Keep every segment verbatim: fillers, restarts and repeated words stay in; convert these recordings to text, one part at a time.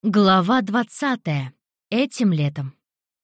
Глава двадцатая. Этим летом.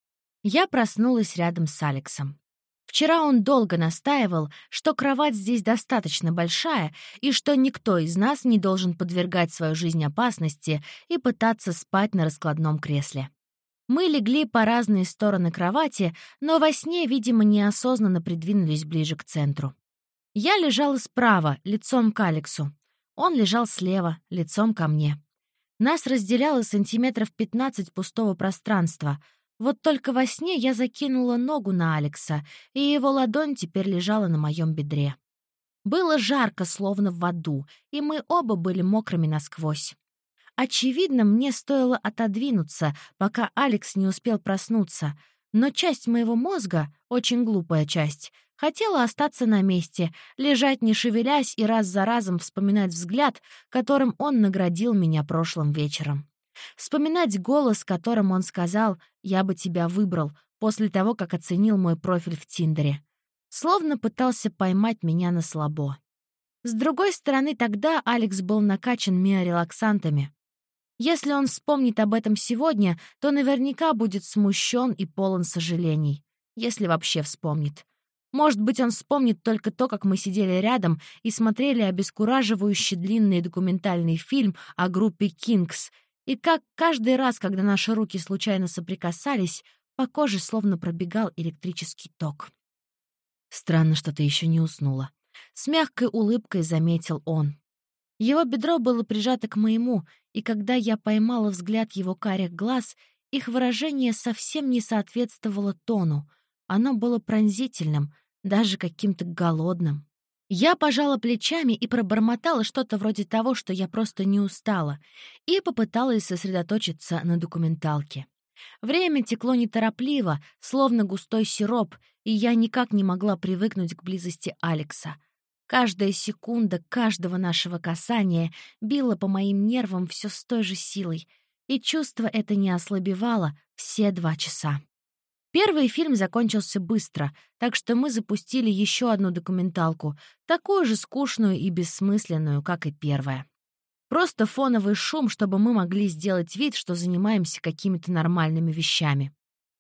Я проснулась рядом с Алексом. Вчера он долго настаивал, что кровать здесь достаточно большая и что никто из нас не должен подвергать свою жизнь опасности и пытаться спать на раскладном кресле. Мы легли по разные стороны кровати, но во сне, видимо, неосознанно придвинулись ближе к центру. Я лежала справа, лицом к Алексу. Он лежал слева, лицом ко мне. Нас разделяло сантиметров пятнадцать пустого пространства. Вот только во сне я закинула ногу на Алекса, и его ладонь теперь лежала на моем бедре. Было жарко, словно в аду, и мы оба были мокрыми насквозь. Очевидно, мне стоило отодвинуться, пока Алекс не успел проснуться, но часть моего мозга, очень глупая часть, хотела остаться на месте, лежать не шевелясь и раз за разом вспоминать взгляд, которым он наградил меня прошлым вечером. Вспоминать голос, которым он сказал «я бы тебя выбрал» после того, как оценил мой профиль в Тиндере. Словно пытался поймать меня на слабо. С другой стороны, тогда Алекс был накачан миорелаксантами. Если он вспомнит об этом сегодня, то наверняка будет смущен и полон сожалений. Если вообще вспомнит. Может быть, он вспомнит только то, как мы сидели рядом и смотрели обескураживающий длинный документальный фильм о группе Кингс, и как каждый раз, когда наши руки случайно соприкасались, по коже словно пробегал электрический ток. «Странно, что ты еще не уснула», — с мягкой улыбкой заметил он. Его бедро было прижато к моему, и когда я поймала взгляд его карих глаз, их выражение совсем не соответствовало тону. Оно было пронзительным, даже каким-то голодным. Я пожала плечами и пробормотала что-то вроде того, что я просто не устала, и попыталась сосредоточиться на документалке. Время текло неторопливо, словно густой сироп, и я никак не могла привыкнуть к близости Алекса. Каждая секунда каждого нашего касания била по моим нервам все с той же силой, и чувство это не ослабевало все два часа. Первый фильм закончился быстро, так что мы запустили еще одну документалку, такую же скучную и бессмысленную, как и первая. Просто фоновый шум, чтобы мы могли сделать вид, что занимаемся какими-то нормальными вещами.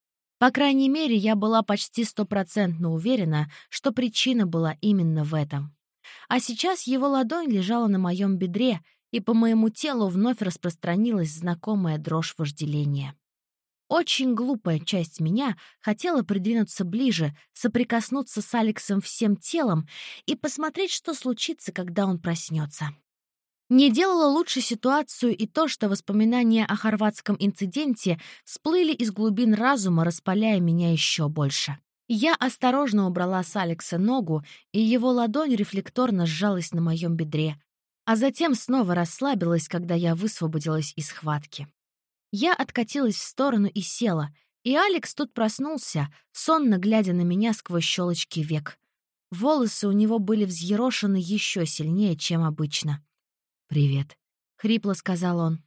По крайней мере, я была почти стопроцентно уверена, что причина была именно в этом. А сейчас его ладонь лежала на моем бедре, и по моему телу вновь распространилась знакомая дрожь вожделения. Очень глупая часть меня хотела придвинуться ближе, соприкоснуться с Алексом всем телом и посмотреть, что случится, когда он проснется. Не делало лучше ситуацию и то, что воспоминания о хорватском инциденте всплыли из глубин разума, распаляя меня еще больше. Я осторожно убрала с Алекса ногу, и его ладонь рефлекторно сжалась на моем бедре, а затем снова расслабилась, когда я высвободилась из схватки. Я откатилась в сторону и села, и Алекс тут проснулся, сонно глядя на меня сквозь щелочки век. Волосы у него были взъерошены еще сильнее, чем обычно. «Привет», — хрипло сказал он.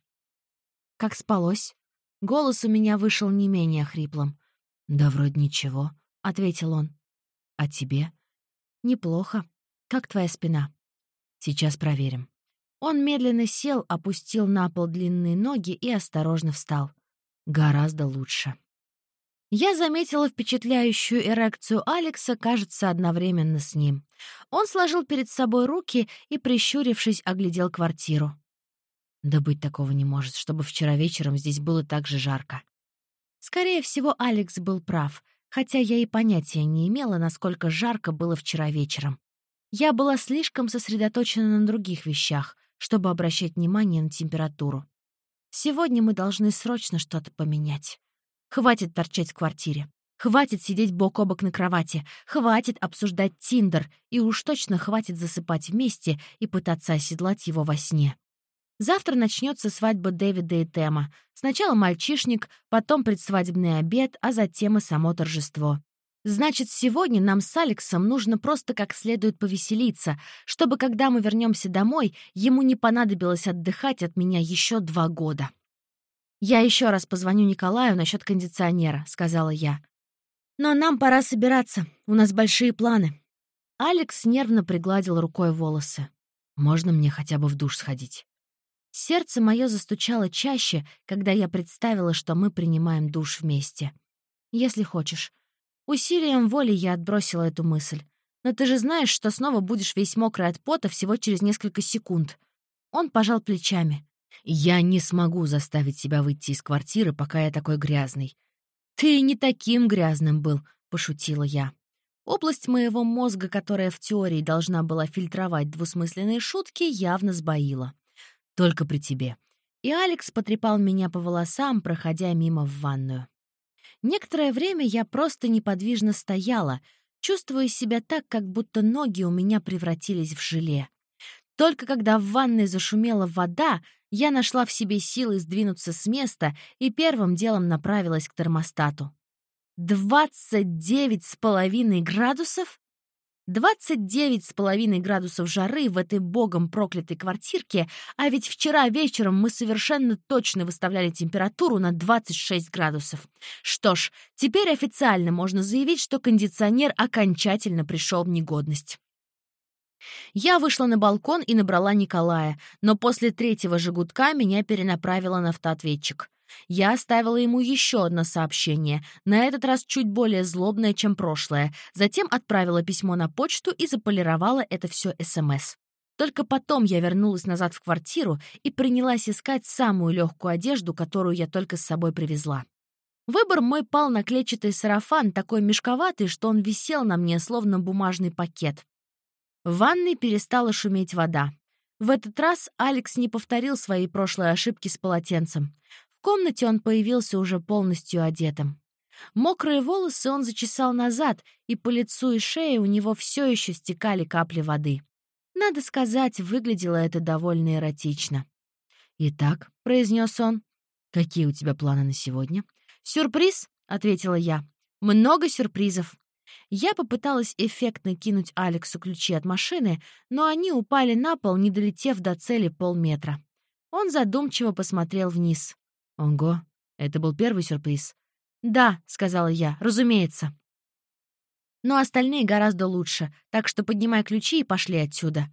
«Как спалось?» Голос у меня вышел не менее хриплым. «Да вроде ничего», — ответил он. «А тебе?» «Неплохо. Как твоя спина?» «Сейчас проверим». Он медленно сел, опустил на пол длинные ноги и осторожно встал. Гораздо лучше. Я заметила впечатляющую эрекцию Алекса, кажется, одновременно с ним. Он сложил перед собой руки и, прищурившись, оглядел квартиру. Да быть такого не может, чтобы вчера вечером здесь было так же жарко. Скорее всего, Алекс был прав, хотя я и понятия не имела, насколько жарко было вчера вечером. Я была слишком сосредоточена на других вещах, чтобы обращать внимание на температуру. Сегодня мы должны срочно что-то поменять. Хватит торчать в квартире. Хватит сидеть бок о бок на кровати. Хватит обсуждать Тиндер. И уж точно хватит засыпать вместе и пытаться оседлать его во сне. Завтра начнется свадьба Дэвида и Тема. Сначала мальчишник, потом предсвадебный обед, а затем и само торжество. Значит, сегодня нам с Алексом нужно просто как следует повеселиться, чтобы, когда мы вернемся домой, ему не понадобилось отдыхать от меня еще два года. «Я еще раз позвоню Николаю насчет кондиционера», — сказала я. «Но нам пора собираться, у нас большие планы». Алекс нервно пригладил рукой волосы. «Можно мне хотя бы в душ сходить?» Сердце мое застучало чаще, когда я представила, что мы принимаем душ вместе. Если хочешь. Усилием воли я отбросила эту мысль. Но ты же знаешь, что снова будешь весь мокрый от пота всего через несколько секунд. Он пожал плечами. Я не смогу заставить себя выйти из квартиры, пока я такой грязный. Ты не таким грязным был, пошутила я. Область моего мозга, которая в теории должна была фильтровать двусмысленные шутки, явно сбоила. Только при тебе. И Алекс потрепал меня по волосам, проходя мимо в ванную. Некоторое время я просто неподвижно стояла, чувствуя себя так, как будто ноги у меня превратились в желе. Только когда в ванной зашумела вода, я нашла в себе силы сдвинуться с места и первым делом направилась к термостату. Двадцать девять с половиной градусов? Двадцать девять с половиной градусов жары в этой богом проклятой квартирке, а ведь вчера вечером мы совершенно точно выставляли температуру на двадцать шесть градусов. Что ж, теперь официально можно заявить, что кондиционер окончательно пришел в негодность. Я вышла на балкон и набрала Николая, но после третьего же гудка меня перенаправило на автоответчик. Я оставила ему еще одно сообщение, на этот раз чуть более злобное, чем прошлое, затем отправила письмо на почту и заполировала это все СМС. Только потом я вернулась назад в квартиру и принялась искать самую легкую одежду, которую я только с собой привезла. Выбор мой пал на клетчатый сарафан, такой мешковатый, что он висел на мне, словно бумажный пакет. В ванной перестала шуметь вода. В этот раз Алекс не повторил своей прошлой ошибки с полотенцем. В комнате он появился уже полностью одетым. Мокрые волосы он зачесал назад, и по лицу и шее у него все еще стекали капли воды. Надо сказать, выглядело это довольно эротично. «Итак», — произнес он, — «какие у тебя планы на сегодня?» «Сюрприз», — ответила я. «Много сюрпризов». Я попыталась эффектно кинуть Алексу ключи от машины, но они упали на пол, не долетев до цели полметра. Он задумчиво посмотрел вниз. «Ого, это был первый сюрприз?» «Да», — сказала я, — «разумеется». «Но остальные гораздо лучше, так что поднимай ключи и пошли отсюда».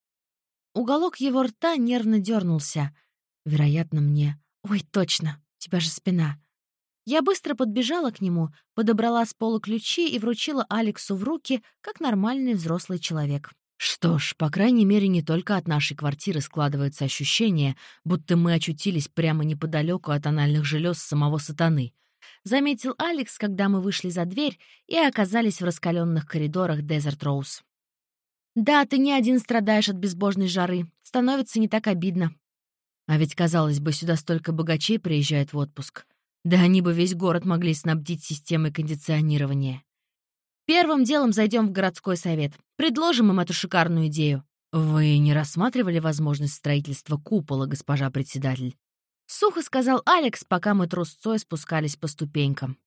Уголок его рта нервно дернулся. Вероятно, мне... «Ой, точно, у тебя же спина». Я быстро подбежала к нему, подобрала с пола ключи и вручила Алексу в руки, как нормальный взрослый человек. «Что ж, по крайней мере, не только от нашей квартиры складывается ощущение, будто мы очутились прямо неподалеку от анальных желез самого сатаны», — заметил Алекс, когда мы вышли за дверь и оказались в раскаленных коридорах Desert Rose. «Да, ты не один страдаешь от безбожной жары. Становится не так обидно». А ведь, казалось бы, сюда столько богачей приезжает в отпуск. Да они бы весь город могли снабдить системой кондиционирования. Первым делом зайдем в городской совет. Предложим им эту шикарную идею. Вы не рассматривали возможность строительства купола, госпожа председатель? Сухо сказал Алекс, пока мы трусцой спускались по ступенькам.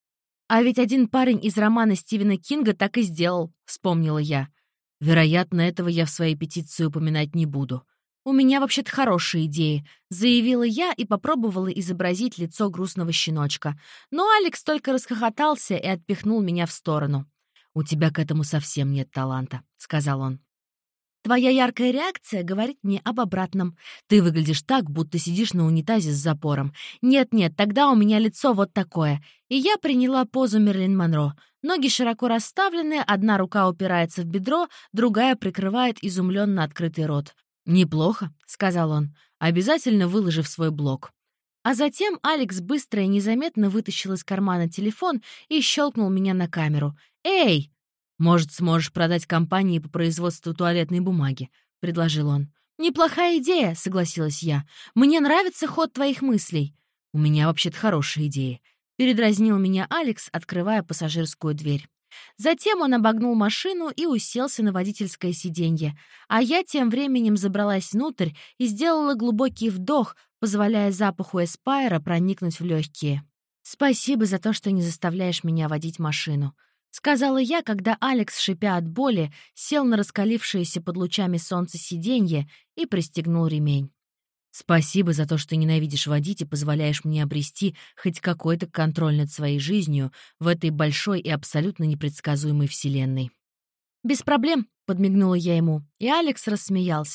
А ведь один парень из романа Стивена Кинга так и сделал, вспомнила я. Вероятно, этого я в своей петиции упоминать не буду. «У меня вообще-то хорошие идеи», — заявила я и попробовала изобразить лицо грустного щеночка. Но Алекс только расхохотался и отпихнул меня в сторону. «У тебя к этому совсем нет таланта», — сказал он. «Твоя яркая реакция говорит мне об обратном. Ты выглядишь так, будто сидишь на унитазе с запором. Нет-нет, тогда у меня лицо вот такое». И я приняла позу Мерлин Монро. Ноги широко расставлены, одна рука упирается в бедро, другая прикрывает изумленно открытый рот. «Неплохо», — сказал он, обязательно выложив свой блог. А затем Алекс быстро и незаметно вытащил из кармана телефон и щелкнул меня на камеру. «Эй! Может, сможешь продать компании по производству туалетной бумаги?» — предложил он. «Неплохая идея», — согласилась я. «Мне нравится ход твоих мыслей». «У меня вообще-то хорошая идея», — передразнил меня Алекс, открывая пассажирскую дверь. Затем он обогнул машину и уселся на водительское сиденье, а я тем временем забралась внутрь и сделала глубокий вдох, позволяя запаху эспайра проникнуть в легкие. «Спасибо за то, что не заставляешь меня водить машину», — сказала я, когда Алекс, шипя от боли, сел на раскалившееся под лучами солнца сиденье и пристегнул ремень. «Спасибо за то, что ненавидишь водить и позволяешь мне обрести хоть какой-то контроль над своей жизнью в этой большой и абсолютно непредсказуемой вселенной». «Без проблем», — подмигнула я ему, и Алекс рассмеялся.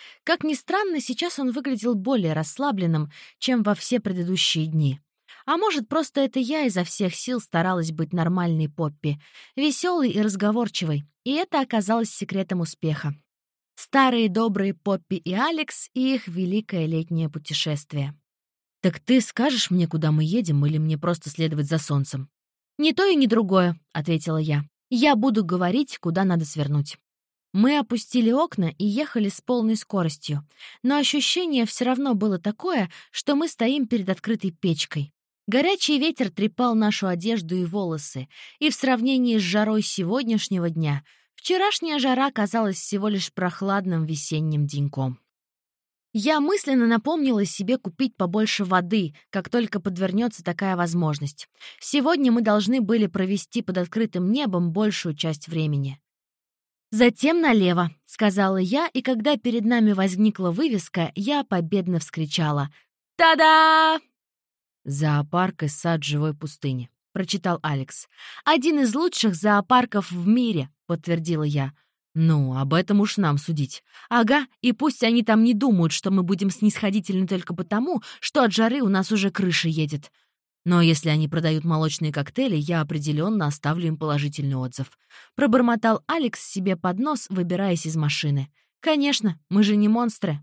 Как ни странно, сейчас он выглядел более расслабленным, чем во все предыдущие дни. А может, просто это я изо всех сил старалась быть нормальной Поппи, веселой и разговорчивой, и это оказалось секретом успеха. Старые добрые Поппи и Алекс и их великое летнее путешествие. «Так ты скажешь мне, куда мы едем, или мне просто следовать за солнцем?» «Ни то и ни другое», — ответила я. «Я буду говорить, куда надо свернуть». Мы опустили окна и ехали с полной скоростью, но ощущение все равно было такое, что мы стоим перед открытой печкой. Горячий ветер трепал нашу одежду и волосы, и в сравнении с жарой сегодняшнего дня вчерашняя жара казалась всего лишь прохладным весенним деньком. Я мысленно напомнила себе купить побольше воды, как только подвернется такая возможность. Сегодня мы должны были провести под открытым небом большую часть времени. «Затем налево», — сказала я, и когда перед нами возникла вывеска, я победно вскричала: «Та-да!» «Зоопарк из сад живой пустыни», — прочитал Алекс. «Один из лучших зоопарков в мире», — подтвердила я. «Ну, об этом уж нам судить. Ага, и пусть они там не думают, что мы будем снисходительны только потому, что от жары у нас уже крыша едет. Но если они продают молочные коктейли, я определенно оставлю им положительный отзыв». Пробормотал Алекс себе под нос, выбираясь из машины. «Конечно, мы же не монстры».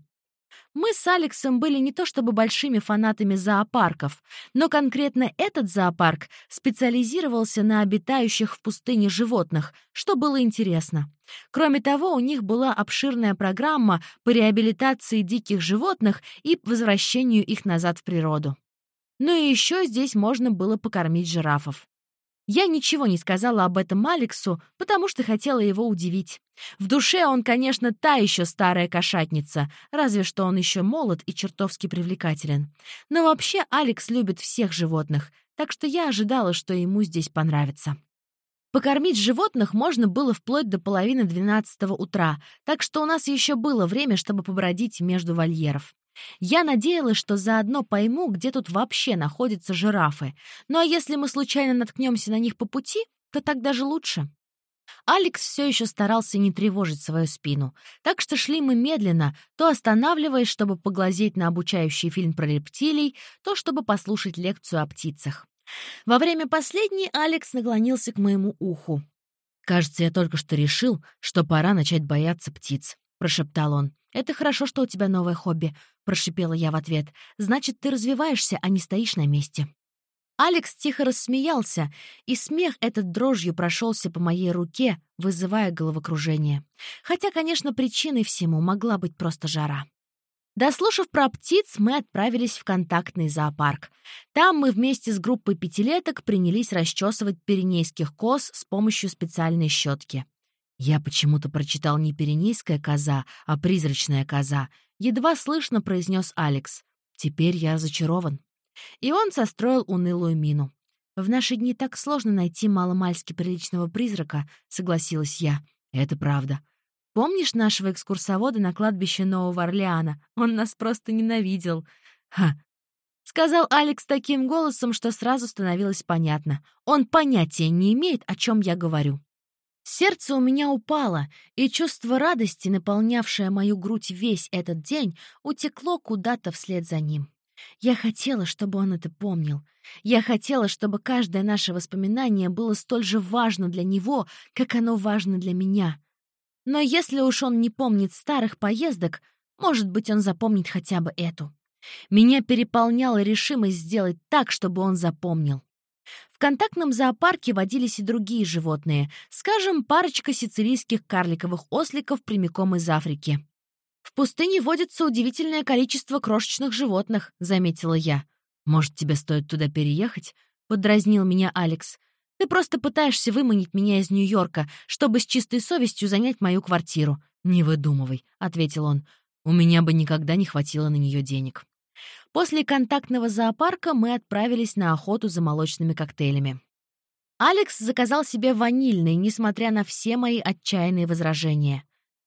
Мы с Алексом были не то чтобы большими фанатами зоопарков, но конкретно этот зоопарк специализировался на обитающих в пустыне животных, что было интересно. Кроме того, у них была обширная программа по реабилитации диких животных и возвращению их назад в природу. Ну и еще здесь можно было покормить жирафов. Я ничего не сказала об этом Алексу, потому что хотела его удивить. В душе он, конечно, та еще старая кошатница, разве что он еще молод и чертовски привлекателен. Но вообще Алекс любит всех животных, так что я ожидала, что ему здесь понравится. Покормить животных можно было вплоть до половины двенадцатого утра, так что у нас еще было время, чтобы побродить между вольеров. Я надеялась, что заодно пойму, где тут вообще находятся жирафы. Ну а если мы случайно наткнемся на них по пути, то так даже лучше. Алекс все еще старался не тревожить свою спину, так что шли мы медленно, то останавливаясь, чтобы поглазеть на обучающий фильм про рептилий, то чтобы послушать лекцию о птицах. Во время последней Алекс наклонился к моему уху. «Кажется, я только что решил, что пора начать бояться птиц», — прошептал он. «Это хорошо, что у тебя новое хобби», — прошипела я в ответ. «Значит, ты развиваешься, а не стоишь на месте». Алекс тихо рассмеялся, и смех этот дрожью прошелся по моей руке, вызывая головокружение. Хотя, конечно, причиной всему могла быть просто жара. Дослушав про птиц, мы отправились в контактный зоопарк. Там мы вместе с группой пятилеток принялись расчесывать пиренейских коз с помощью специальной щетки. Я почему-то прочитал не пиренейская коза, а призрачная коза. Едва слышно произнес Алекс. Теперь я разочарован. И он состроил унылую мину. «В наши дни так сложно найти маломальски приличного призрака», — согласилась я. «Это правда. Помнишь нашего экскурсовода на кладбище Нового Орлеана? Он нас просто ненавидел». «Ха!» — сказал Алекс таким голосом, что сразу становилось понятно. Он понятия не имеет, о чем я говорю. Сердце у меня упало, и чувство радости, наполнявшее мою грудь весь этот день, утекло куда-то вслед за ним. Я хотела, чтобы он это помнил. Я хотела, чтобы каждое наше воспоминание было столь же важно для него, как оно важно для меня. Но если уж он не помнит старых поездок, может быть, он запомнит хотя бы эту. Меня переполняла решимость сделать так, чтобы он запомнил. В контактном зоопарке водились и другие животные, скажем, парочка сицилийских карликовых осликов прямиком из Африки. «В пустыне водится удивительное количество крошечных животных», — заметила я. «Может, тебе стоит туда переехать?» — подразнил меня Алекс. «Ты просто пытаешься выманить меня из Нью-Йорка, чтобы с чистой совестью занять мою квартиру». «Не выдумывай», — ответил он. «У меня бы никогда не хватило на нее денег». После контактного зоопарка мы отправились на охоту за молочными коктейлями. Алекс заказал себе ванильный, несмотря на все мои отчаянные возражения.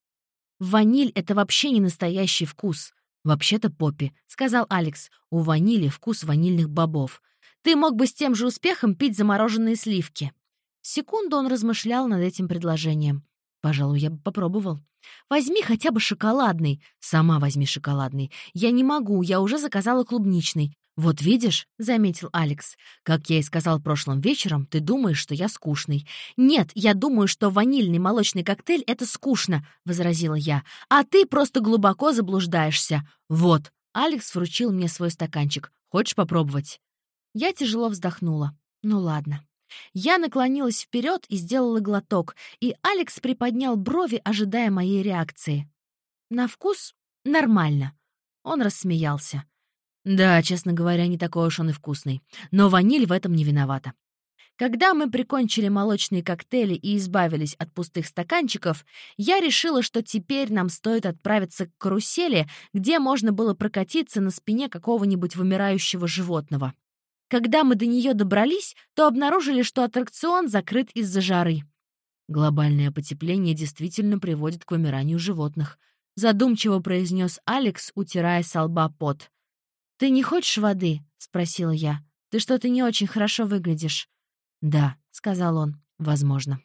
«Ваниль — это вообще не настоящий вкус». «Вообще-то, Поппи», — сказал Алекс, — «у ванили вкус ванильных бобов. Ты мог бы с тем же успехом пить замороженные сливки». Секунду он размышлял над этим предложением. Пожалуй, я бы попробовал. Возьми хотя бы шоколадный. Сама возьми шоколадный. Я не могу, я уже заказала клубничный. Вот видишь, — заметил Алекс, — как я и сказал прошлым вечером, ты думаешь, что я скучный. Нет, я думаю, что ванильный молочный коктейль — это скучно, — возразила я. А ты просто глубоко заблуждаешься. Вот. Алекс вручил мне свой стаканчик. Хочешь попробовать? Я тяжело вздохнула. Ну ладно. Я наклонилась вперед и сделала глоток, и Алекс приподнял брови, ожидая моей реакции. На вкус нормально. Он рассмеялся. Да, честно говоря, не такой уж он и вкусный. Но ваниль в этом не виновата. Когда мы прикончили молочные коктейли и избавились от пустых стаканчиков, я решила, что теперь нам стоит отправиться к карусели, где можно было прокатиться на спине какого-нибудь вымирающего животного. Когда мы до нее добрались, то обнаружили, что аттракцион закрыт из-за жары. Глобальное потепление действительно приводит к вымиранию животных, задумчиво произнес Алекс, утирая со лба пот. «Ты не хочешь воды?» — спросила я. «Ты что-то не очень хорошо выглядишь». «Да», — сказал он, — «возможно».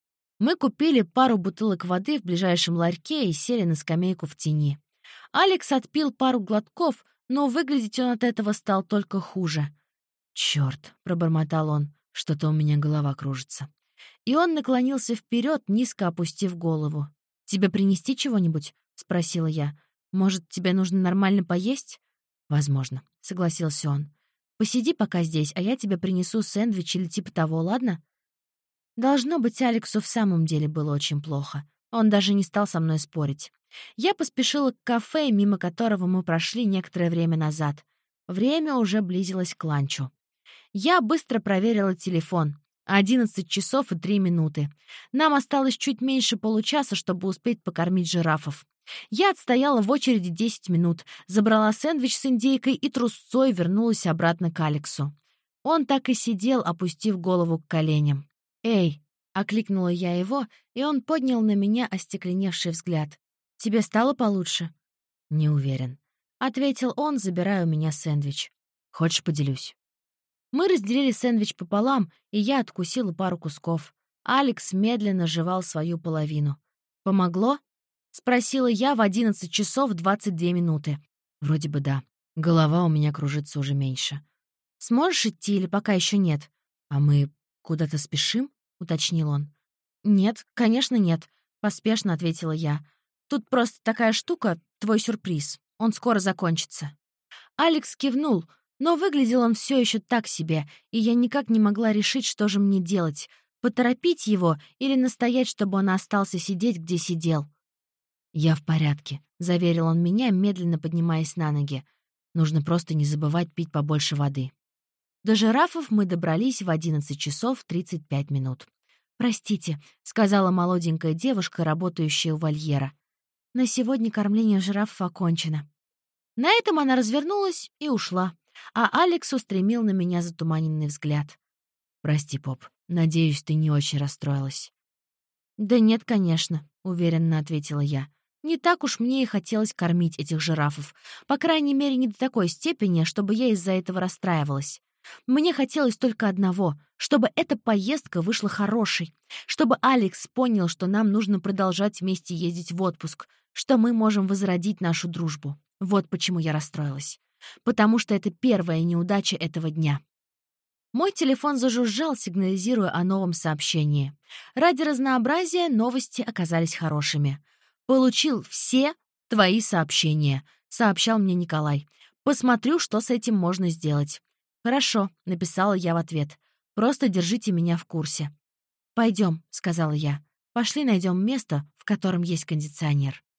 Мы купили пару бутылок воды в ближайшем ларьке и сели на скамейку в тени. Алекс отпил пару глотков, но выглядеть он от этого стал только хуже. «Чёрт», — пробормотал он, — «что-то у меня голова кружится». И он наклонился вперед, низко опустив голову. «Тебе принести чего-нибудь?» — спросила я. «Может, тебе нужно нормально поесть?» «Возможно», — согласился он. «Посиди пока здесь, а я тебе принесу сэндвич или типа того, ладно?» Должно быть, Алексу в самом деле было очень плохо. Он даже не стал со мной спорить. Я поспешила к кафе, мимо которого мы прошли некоторое время назад. Время уже близилось к ланчу. Я быстро проверила телефон. Одиннадцать часов и три минуты. Нам осталось чуть меньше получаса, чтобы успеть покормить жирафов. Я отстояла в очереди десять минут, забрала сэндвич с индейкой и трусцой вернулась обратно к Алексу. Он так и сидел, опустив голову к коленям. «Эй!» — окликнула я его, и он поднял на меня остекленевший взгляд. «Тебе стало получше?» «Не уверен», — ответил он, забирая у меня сэндвич. «Хочешь, поделюсь?» Мы разделили сэндвич пополам, и я откусила пару кусков. Алекс медленно жевал свою половину. «Помогло?» — спросила я в одиннадцать часов двадцать две минуты. «Вроде бы да. Голова у меня кружится уже меньше». «Сможешь идти или пока еще нет?» «А мы куда-то спешим?» — уточнил он. «Нет, конечно, нет», — поспешно ответила я. «Тут просто такая штука, твой сюрприз. Он скоро закончится». Алекс кивнул, но выглядел он все еще так себе, и я никак не могла решить, что же мне делать — поторопить его или настоять, чтобы он остался сидеть, где сидел. «Я в порядке», — заверил он меня, медленно поднимаясь на ноги. «Нужно просто не забывать пить побольше воды». До жирафов мы добрались в одиннадцать часов тридцать пять минут. «Простите», — сказала молоденькая девушка, работающая у вольера. «На сегодня кормление жирафов окончено». На этом она развернулась и ушла, а Алекс устремил на меня затуманенный взгляд. «Прости, Поп, надеюсь, ты не очень расстроилась». «Да нет, конечно», — уверенно ответила я. «Не так уж мне и хотелось кормить этих жирафов. По крайней мере, не до такой степени, чтобы я из-за этого расстраивалась. Мне хотелось только одного — чтобы эта поездка вышла хорошей, чтобы Алекс понял, что нам нужно продолжать вместе ездить в отпуск, что мы можем возродить нашу дружбу. Вот почему я расстроилась. Потому что это первая неудача этого дня». Мой телефон зажужжал, сигнализируя о новом сообщении. Ради разнообразия новости оказались хорошими. «Получил все твои сообщения», — сообщал мне Николай. «Посмотрю, что с этим можно сделать». «Хорошо», — написала я в ответ. «Просто держите меня в курсе». «Пойдем», — сказала я. «Пошли найдем место, в котором есть кондиционер».